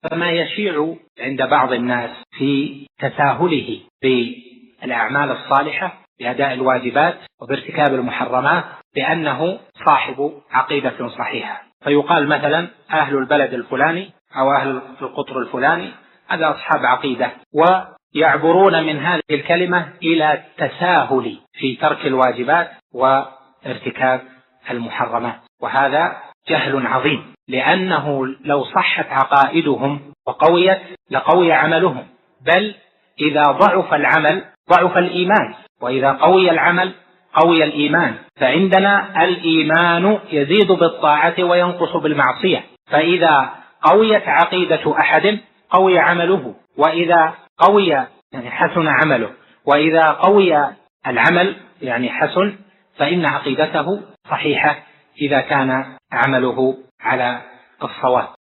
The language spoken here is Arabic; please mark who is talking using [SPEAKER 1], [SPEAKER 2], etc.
[SPEAKER 1] فما يشيع عند بعض الناس في تساهله بالأعمال الصالحة بأداء الواجبات وبارتكاب المحرمات بأنه صاحب عقيدة صحيحة، فيقال مثلا أهل البلد الفلاني أو أهل القطر الفلاني هذا أصحاب عقيدة، ويعبرون من هذه الكلمة إلى التساهل في ترك الواجبات وارتكاب المحرمات، وهذا جهل عظيم، لأنه لو صحت عقائدهم وقويت لقوي عملهم، بل إذا ضعف العمل ضعف الإيمان، وإذا قوي العمل قوي الإيمان. فعندنا الإيمان يزيد بالطاعة وينقص بالمعصية، فإذا قويت عقيدة أحد قوي عمله، وإذا قوي يعني حسن عمله، وإذا قوي العمل يعني حسن، فإن عقيدته صحيحة إذا كان عمله على الصواب.